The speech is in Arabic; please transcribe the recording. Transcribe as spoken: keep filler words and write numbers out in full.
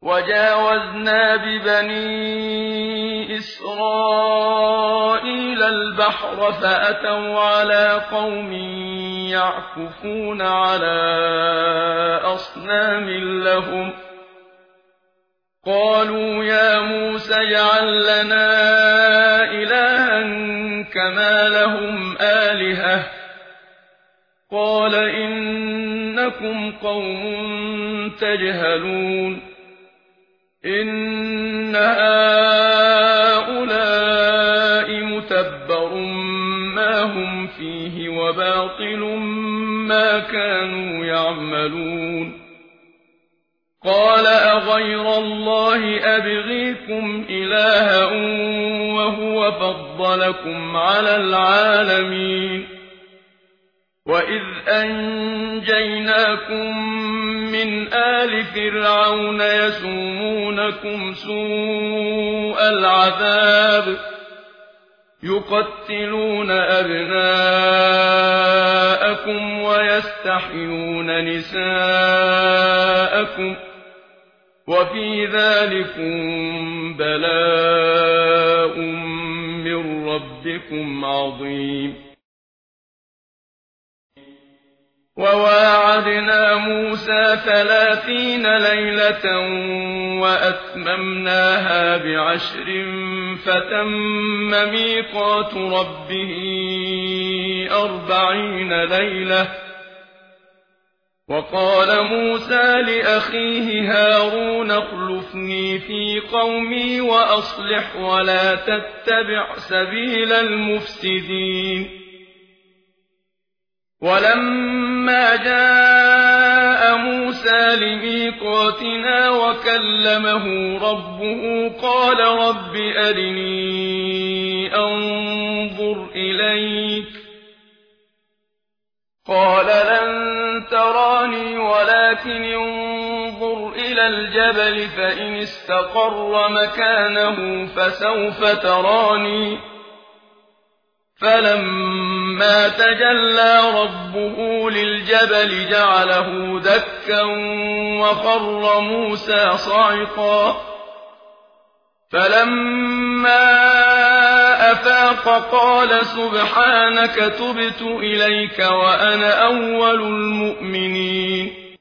وجاوزنا ببني إسرائيل البحر فأتوا على قوم يعكفون على أصنام لهم قالوا يا موسى اجعل لنا إلها كما لهم آلهة قال إنكم قوم تجهلون إن هؤلاء متبر ما هم فيه وباطل ما كانوا يعملون قال أغير الله أبغيكم إلها وهو فضلكم على العالمين وإذ أنجيناكم من آل فرعون يسومونكم سوء العذاب يقتلون أبناءكم ويستحيون نساءكم وفي ذلكم بلاء من ربكم عظيم وواعدنا موسى ثلاثين ليلة وأتممناها بعشر فتم ميقات ربه أربعين ليلة وقال موسى لأخيه هارون اخلفني في قومي وأصلح ولا تتبع سبيل المفسدين ولما جاء موسى لميقاتنا وكلمه ربه قال رب أرني أنظر إليك قال لن تراني ولكن انظر إلى الجبل فإن استقر مكانه فسوف تراني فلما تجلى ربه للجبل جعله دكا وخر موسى صعقا فلما أفاق قال سبحانك تبت إليك وأنا أول المؤمنين